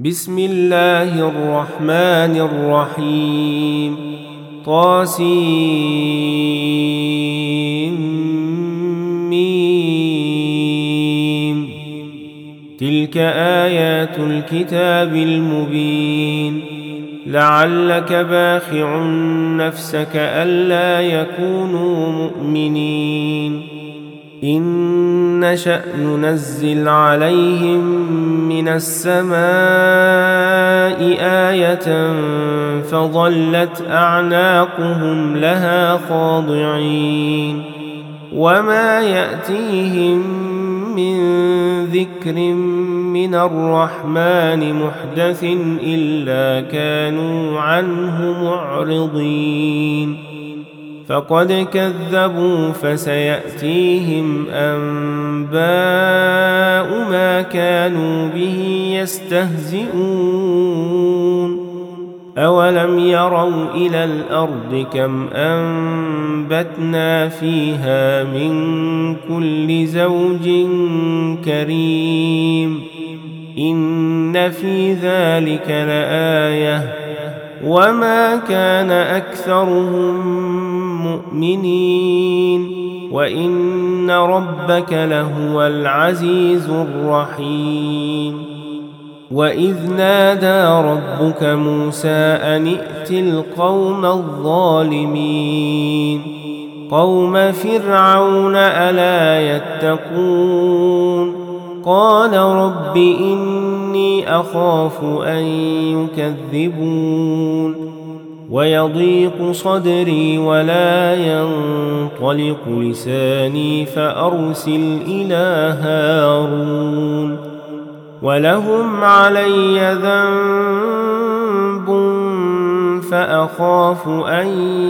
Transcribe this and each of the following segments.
بسم الله الرحمن الرحيم طاسيم تلك آيات الكتاب المبين لعلك باخع نفسك ألا يكونوا مؤمنين إن نشأ ننزل عليهم من السماء آية فظلت أعناقهم لها خاضعين وما يأتيهم من ذكر من الرحمن محدث إلا كانوا عنه معرضين فقد كذبوا فسيأتيهم أنباء ما كانوا به يستهزئون أولم يروا إلى الأرض كم أنبتنا فيها من كل زوج كريم إن في ذلك لآية وما كان أكثرهم مؤمنين وإن ربك لهو العزيز الرحيم وإذ نادى ربك موسى أن ائت القوم الظالمين قوم فرعون ألا يتقون قال رب إني أخاف أن يكذبون ويضيق صدري ولا ينطلق لساني فأرسل إلى هارون ولهم علي ذنب فأخاف أن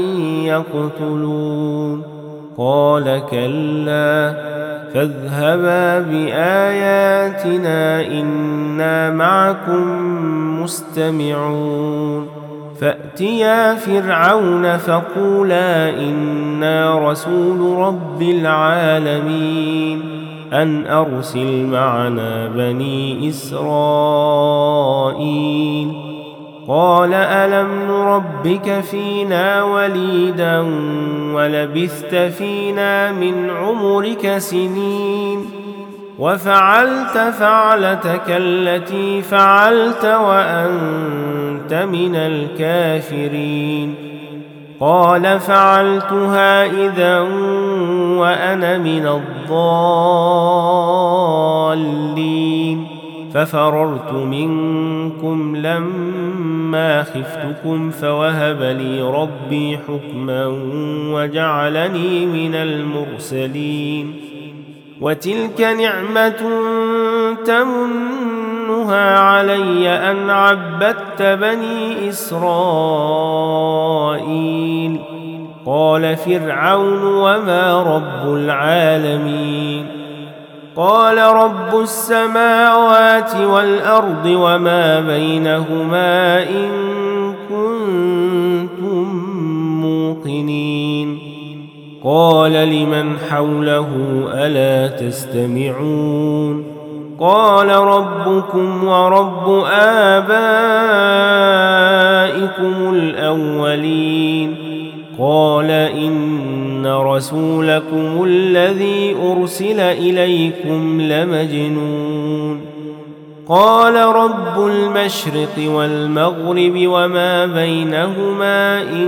يقتلون قال كلا فاذهبا بآياتنا إنا معكم مستمعون فأتيا فرعون فقولا إنا رسول رب العالمين أن أرسل معنا بني إسرائيل قال ألم نربك فينا وليدا ولبثت فينا من عمرك سنين وفعلت فعلتك التي فعلت وأنت من الكافرين قال فعلتها إذا وأنا من الضالين ففررت منكم لما خفتكم فوهب لي ربي حكما وجعلني من المرسلين وتلك نعمة تمنها علي أن عبدت بني إسرائيل قال فرعون وما رب العالمين قال رب السماوات والأرض وما بينهما إن كنتم موقنين قال لمن حوله ألا تستمعون قال ربكم ورب آبائكم الأولين قال إن رسولكم الذي أرسل إليكم لمجنون قال رب المشرق والمغرب وما بينهما إن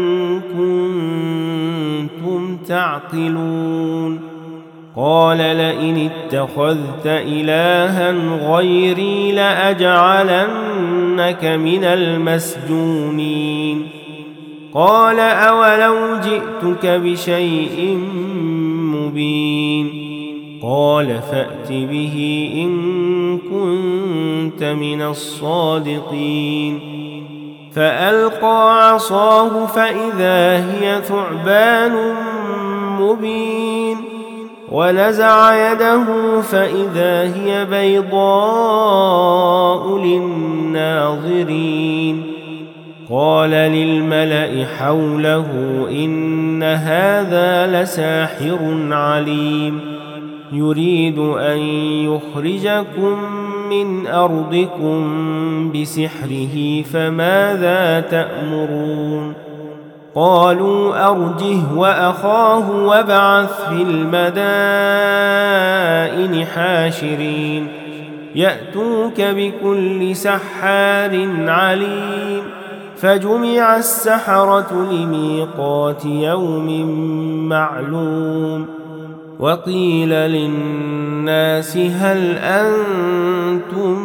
كنتم تعقلون قال لئن اتخذت إلها غيري لأجعلنك من المسجونين قال أولو جئتك بشيء مبين قال فأت به إن كنت من الصادقين فألقى عصاه فإذا هي ثعبان مبين ونزع يده فإذا هي بيضاء للناظرين قال للملأ حوله إن هذا لساحر عليم يريد أن يخرجكم من أرضكم بسحره فماذا تأمرون قالوا أرجه وأخاه وابعث في المدائن حاشرين يأتوك بكل سحار عليم فجمع السحرة لميقات يوم معلوم وقيل للناس هل أنتم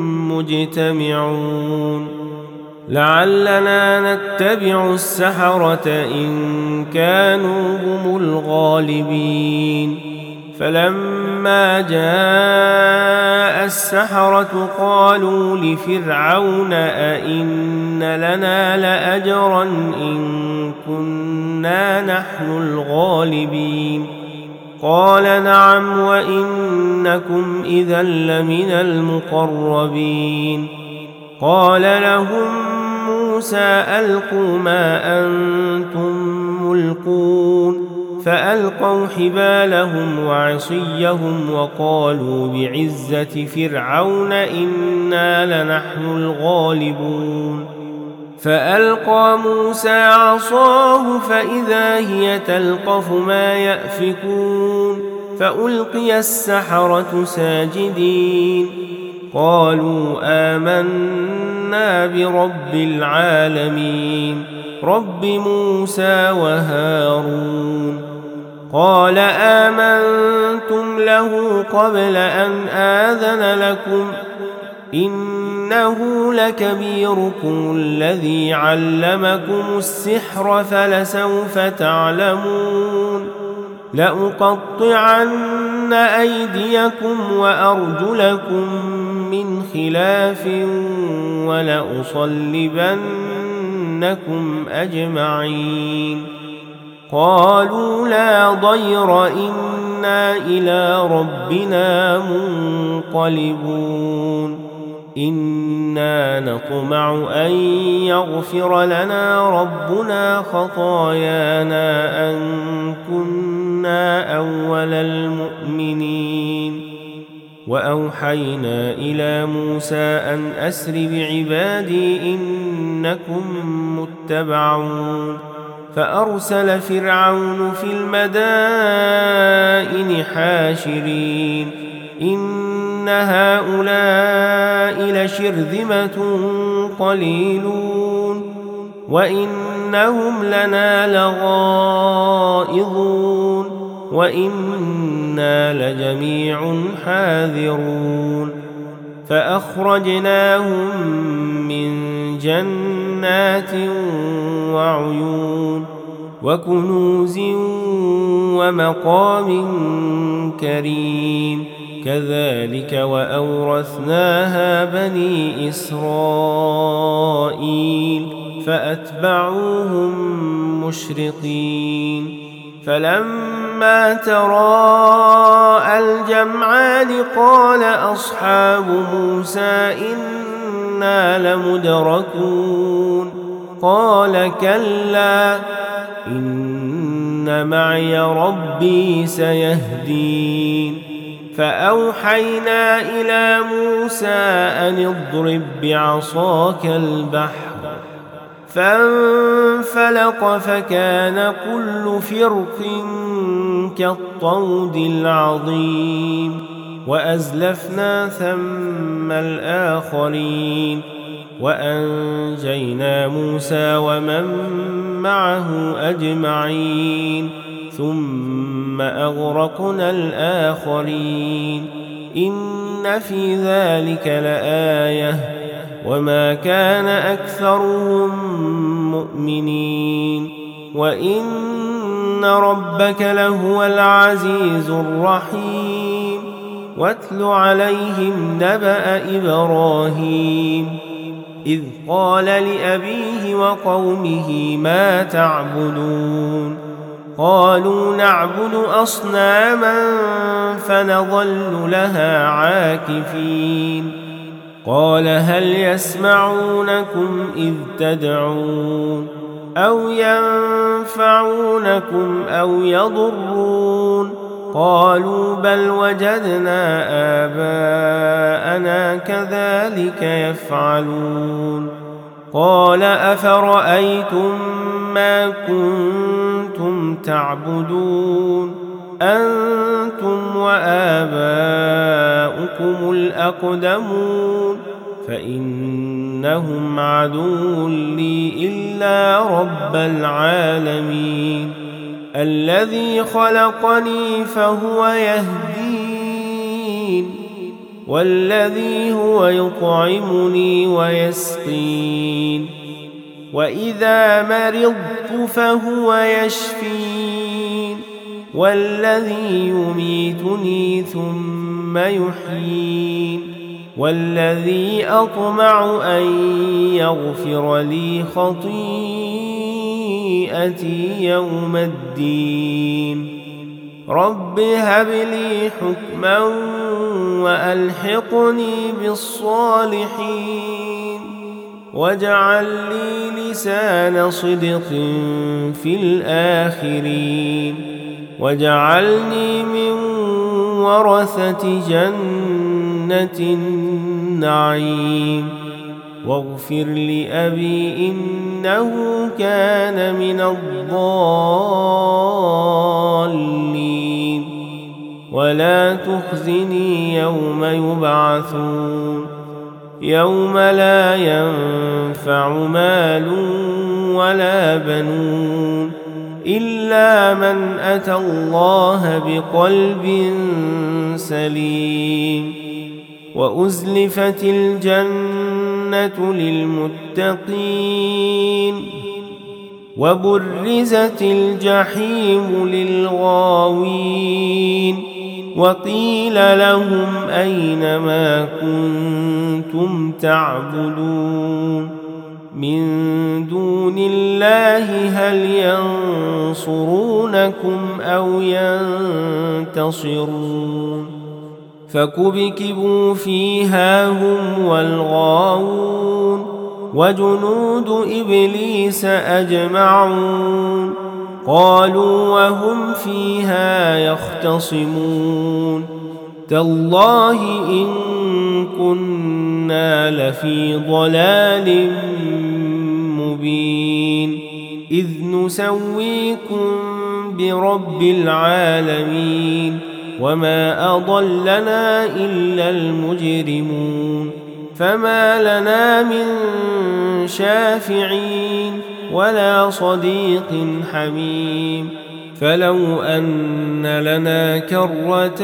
مجتمعون لعلنا نتبع السحرة إن كانوا هم الغالبين فلما جاء السحرة قالوا لفرعون أئن لنا لأجرا إن كنا نحن الغالبين قال نعم وإنكم إذا لمن المقربين قال لهم موسى ألقوا ما أنتم ملقون فألقوا حبالهم وعصيهم وقالوا بعزة فرعون إنا لنحن الغالبون فألقى موسى عصاه فإذا هي تلقف ما يأفكون فألقي السحرة ساجدين قالوا آمنا برب العالمين رب موسى وهارون قال آمنتم له قبل أن آذن لكم إنه لكبيركم الذي علمكم السحر فلسوف تعلمون لأقطعن أيديكم وأرجلكم من خلاف ولأصلبنكم أجمعين قالوا لا ضير إنا إلى ربنا منقلبون إنا نطمع أن يغفر لنا ربنا خطايانا أن كنا أول المؤمنين وأوحينا إلى موسى أن أسر بعبادي إنكم متبعون فأرسل فرعون في المدائن حاشرين إن هؤلاء لشرذمة قليلون وإنهم لنا لغائظون وإنا لجميع حاذرون فأخرجناهم من جنات وعيون وكنوز ومقام كريم كذلك وأورثناها بني إسرائيل فأتبعوهم مشرقين فلما تراءى الجمعان قال أصحاب موسى إنا لمدركون قال كلا إن معي ربي سيهدين فأوحينا إلى موسى أن اضرب بعصاك البحر فانفلق فكان كل فرق كالطود العظيم وأزلفنا ثم الآخرين وأنجينا موسى ومن معه أجمعين ثم أغرقنا الآخرين إن في ذلك لآية وما كان أكثرهم مؤمنين وإن ربك لهو العزيز الرحيم واتل عليهم نبأ إبراهيم إذ قال لأبيه وقومه ما تعبدون قالوا نعبد أصناما فنظل لها عاكفين قال هل يسمعونكم إذ تدعون أو ينفعونكم أو يضرون قالوا بل وجدنا آباءنا كذلك يفعلون قال أفرأيتم ما كنتم تعبدون أنتم وآباؤكم الأقدمون فإنهم عدو لي إلا رب العالمين الذي خلقني فهو يهدين والذي هو يطعمني ويسقين وإذا مرضت فهو يشفين والذي يميتني ثم يحيين والذي أطمع أن يغفر لي خطيئتي يوم الدين رب هب لي حكما وألحقني بالصالحين واجعل لي لسان صدق في الآخرين واجعلني من ورثة جنة النعيم واغفر لأبي إنه كان من الضالين ولا تخزني يوم يبعثون يوم لا ينفع مال ولا بنون إلا من أتى الله بقلب سليم وأزلفت الجنة للمتقين وبرزت الجحيم للغاوين وقيل لهم أين ما كنتم تعبدون من دون الله هل ينصرونكم أو ينتصرون فكبكبوا فيها هم والغاوون وجنود إبليس أجمعون قالوا وهم فيها يختصمون تالله إن كنا لفي ضلال مبين إذ نسويكم برب العالمين وما أضلنا إلا المجرمون فما لنا من شافعين ولا صديق حميم فلو أن لنا كرة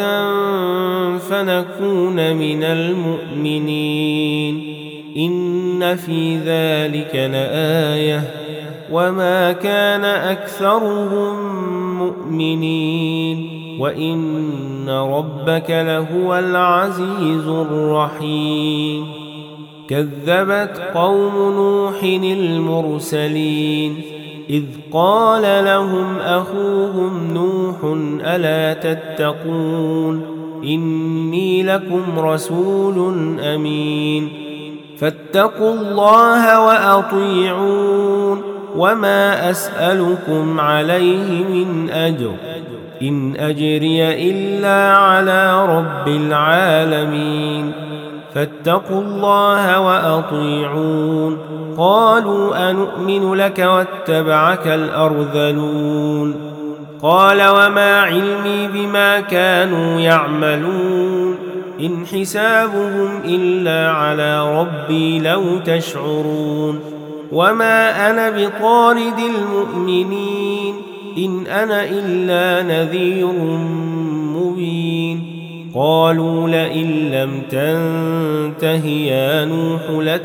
فنكون من المؤمنين إن في ذلك لآية وما كان أكثرهم مؤمنين وإن ربك لهو العزيز الرحيم كذبت قوم نوح المرسلين إذ قال لهم أخوهم نوح ألا تتقون إني لكم رسول أمين فاتقوا الله وأطيعون وما أسألكم عليه من أجر إن أجري إلا على رب العالمين فاتقوا الله وأطيعون قالوا أنؤمن لك واتبعك الأرذلون قال وما علمي بما كانوا يعملون إن حسابهم إلا على ربي لو تشعرون وما أنا بطارد المؤمنين إن أنا إلا نذير مبين قالوا لئن لم تنته يا نوح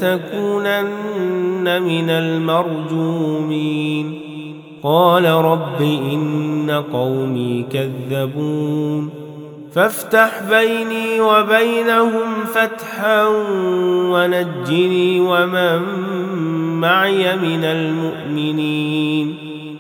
لتكونن من المرجومين قال رب إن قومي كذبون فافتح بيني وبينهم فتحا ونجني ومن معي من المؤمنين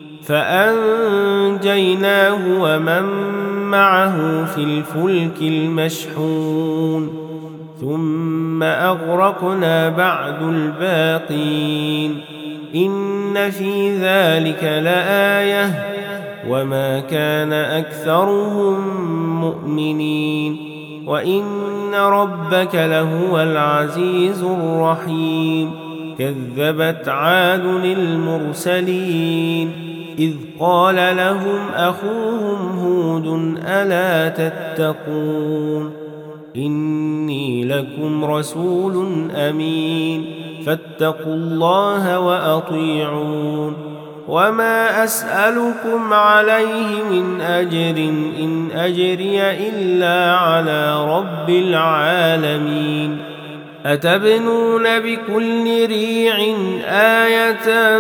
فأنجيناه ومن معه في الفلك المشحون ثم أغرقنا بعد الباقين إن في ذلك لآية وما كان أكثرهم مؤمنين وإن ربك لهو العزيز الرحيم كذبت عاد المرسلين إذ قال لهم أخوهم هود ألا تتقون إني لكم رسول أمين فاتقوا الله وأطيعون وما أسألكم عليه من أجر إن أجري إلا على رب العالمين أتبنون بكل ريع آية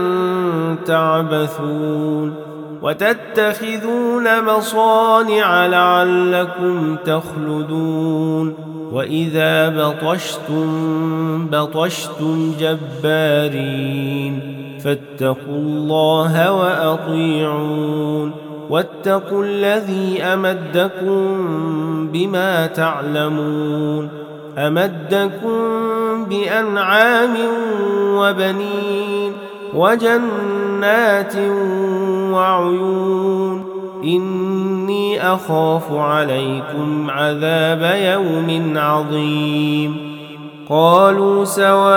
تعبثون وتتخذون مصانع لعلكم تخلدون وإذا بطشتم جبارين فاتقوا الله وأطيعون واتقوا الذي أمدكم بما تعلمون أمدكم بأنعام وبنين وجنات وعيون إني أخاف عليكم عذاب يوم عظيم قالوا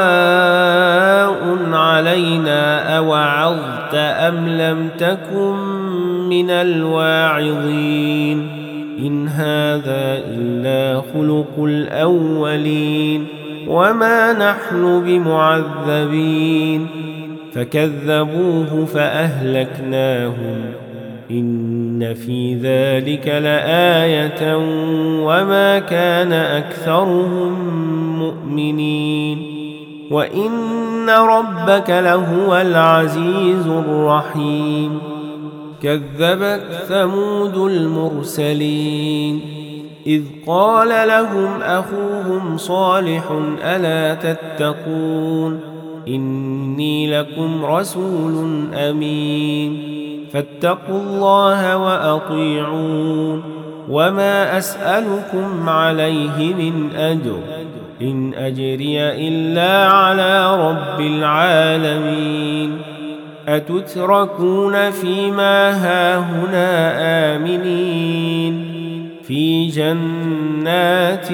سواء علينا أوعظت أم لم تكن من الواعظين إن هذا إلا خلق الأولين وما نحن بمعذبين فكذبوه فأهلكناهم إن في ذلك لآية وما كان أكثرهم مؤمنين وإن ربك لهو العزيز الرحيم كذبت ثمود المرسلين إذ قال لهم أخوهم صالح ألا تتقون إني لكم رسول أمين فاتقوا الله وأطيعون وما أسألكم عليه من أجر إن أجري إلا على رب العالمين أتتركون فيما هاهنا آمنين في جنات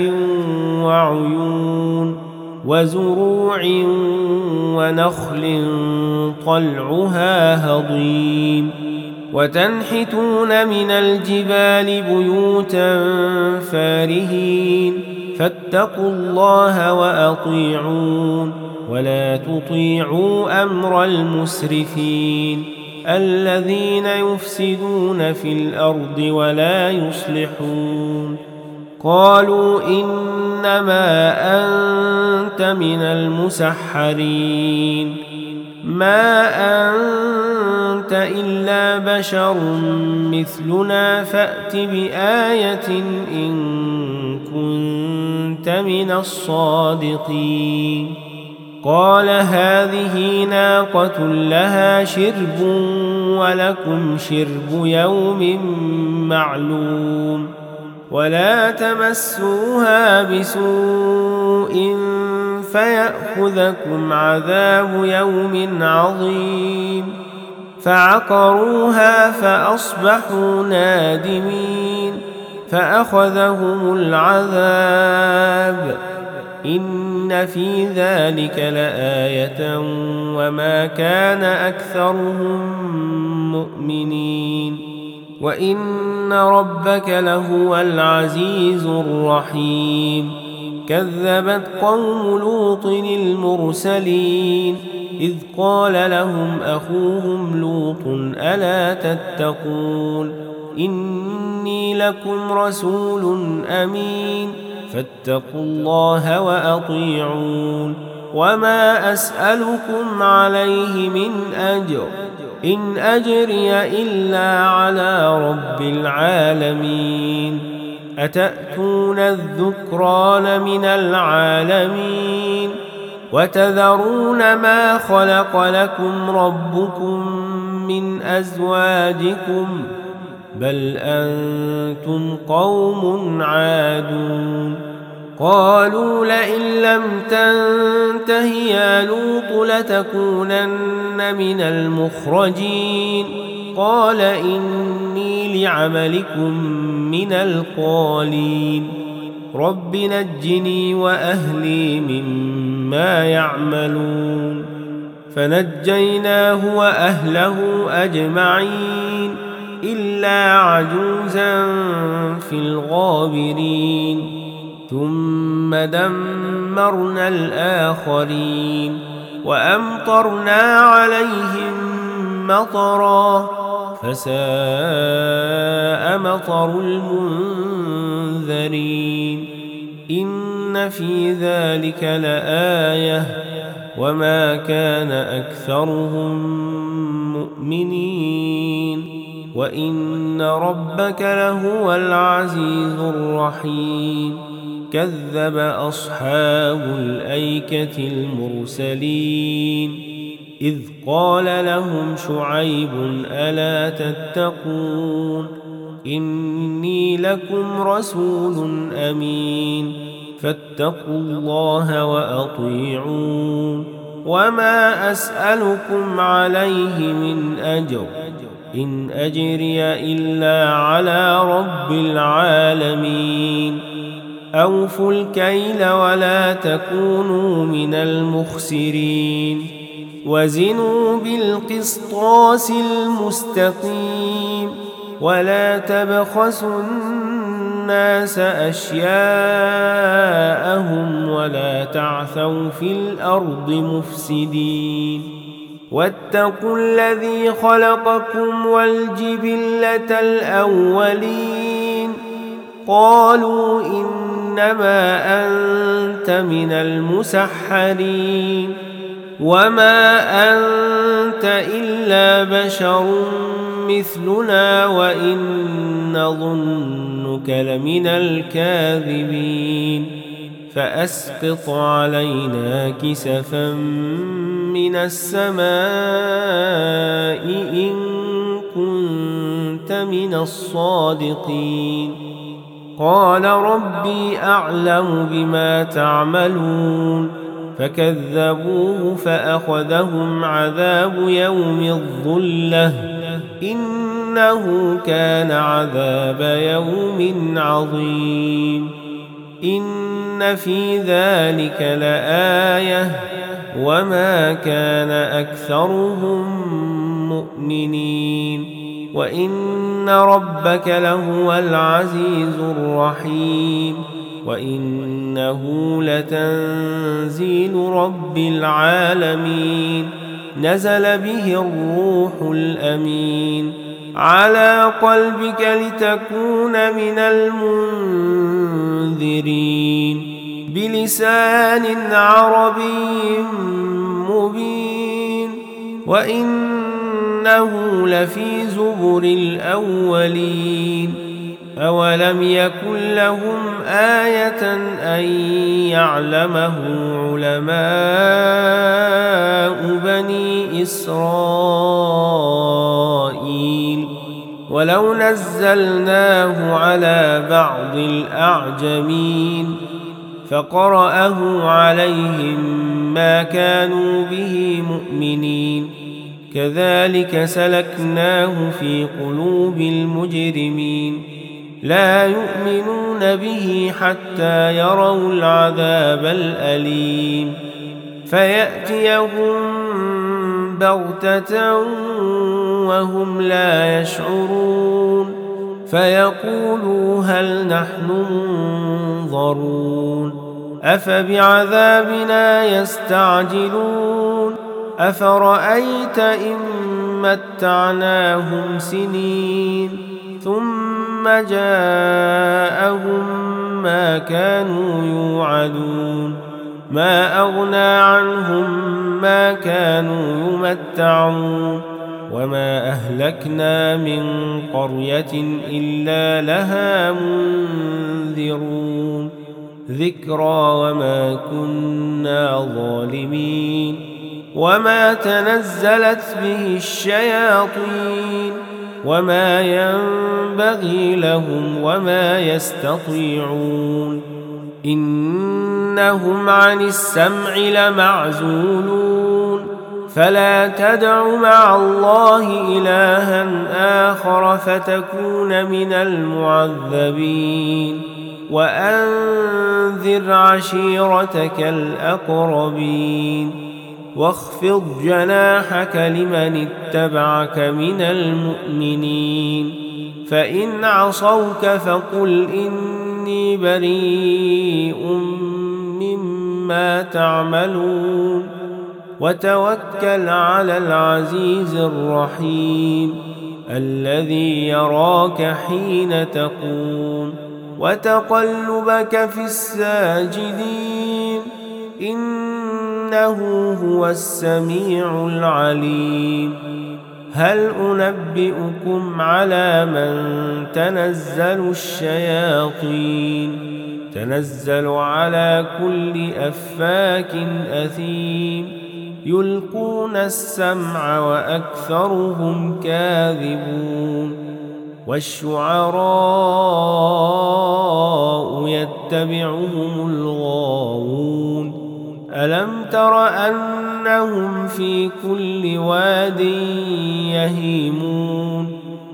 وعيون وزروع ونخل طلعها هضيم وتنحتون من الجبال بيوتا فارهين فاتقوا الله وأطيعون ولا تطيعوا أمر المسرفين الذين يفسدون في الأرض ولا يصلحون قالوا إنما أنت من المسحرين ما أنت إلا بشر مثلنا فأت بآية إن كنت من الصادقين قال هذه ناقة لها شرب ولكم شرب يوم معلوم ولا تمسوها بسوء فيأخذكم عذاب يوم عظيم فعقروها فأصبحوا نادمين فأخذهم العذاب إن في ذلك لآية وما كان أكثرهم مؤمنين وإن ربك لهو العزيز الرحيم كذبت قوم لوط المرسلين إذ قال لهم أخوهم لوط ألا تتقون إني لكم رسول أمين فاتقوا الله وأطيعون وما أسألكم عليه من أجر إن أجري إلا على رب العالمين أتأتون الذكران من العالمين وتذرون ما خلق لكم ربكم من أزواجكم بل أنتم قوم عادون قالوا لئن لم تنته يا لوط لتكونن من المخرجين قال إني لعملكم من القالين رب نجني وأهلي مما يعملون فنجيناه وأهله أجمعين إلا عجوزا في الغابرين ثم دمرنا الآخرين وأمطرنا عليهم مطرا فساء مطر المنذرين إن في ذلك لآية وما كان أكثرهم مؤمنين وإن ربك لهو العزيز الرحيم كذب أصحاب الأيكة المرسلين إذ قال لهم شعيب ألا تتقون إني لكم رسول أمين فاتقوا الله وأطيعون وما أسألكم عليه من أجر إن أجري إلا على رب العالمين أوفوا الكيل ولا تكونوا من المخسرين وزنوا بالقسطاس المستقيم ولا تبخسوا الناس أشياءهم ولا تعثوا في الأرض مفسدين واتقوا الذي خلقكم والجبلة الأولين قالوا إنما أنت من المسحرين وما أنت إلا بشر مثلنا وإن نظنك لمن الكاذبين فأسقط علينا كسفا من السماء إن كنت من الصادقين قال ربي أعلم بما تعملون فكذبوه فأخذهم عذاب يوم الظلة إنه كان عذاب يوم عظيم إن في ذلك لآية وما كان أكثرهم مؤمنين وإن ربك لهو العزيز الرحيم وإنه لتنزيل رب العالمين نزل به الروح الأمين على قلبك لتكون من المنذرين بلسان عربي مبين وإنه لفي زبر الأولين أولم يكن لهم آية أن يعلمه علماء بني إسرائيل ولو نزلناه على بعض الأعجمين فقرأه عليهم ما كانوا به مؤمنين كذلك سلكناه في قلوب المجرمين لا يؤمنون به حتى يروا العذاب الأليم فيأتيهم بغتة وهم لا يشعرون فيقولوا هل نحن منظرون أفبعذابنا يستعجلون أفرأيت إن متعناهم سنين ثم جاءهم ما كانوا يوعدون ما أغنى عنهم ما كانوا يمتعون وما أهلكنا من قرية إلا لها منذرون ذكرى وما كنا ظالمين وما تنزلت به الشياطين وما ينبغي لهم وما يستطيعون إنهم عن السمع لمعزولون فلا تدع مع الله إلها آخر فتكون من المعذبين وأنذر عشيرتك الأقربين واخفض جناحك لمن اتبعك من المؤمنين فإن عصوك فقل إني بريء مما تعملون وتوكل على العزيز الرحيم الذي يراك حين تقوم وتقلبك في الساجدين إنه هو السميع العليم هل أنبئكم على من تنزل الشياطين تنزل على كل أفاك أثيم يلقون السمع وأكثرهم كاذبون والشعراء يتبعهم الغاوون ألم تر أنهم في كل واد يهيمون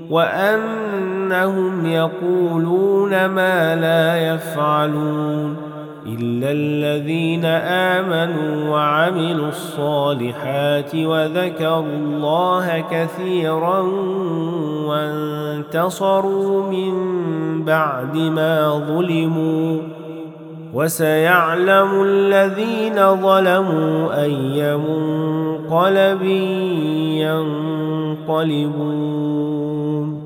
وأنهم يقولون ما لا يفعلون إلا الذين آمنوا وعملوا الصالحات وذكروا الله كثيرا وانتصروا من بعد ما ظلموا وسيعلم الذين ظلموا أي منقلب ينقلبون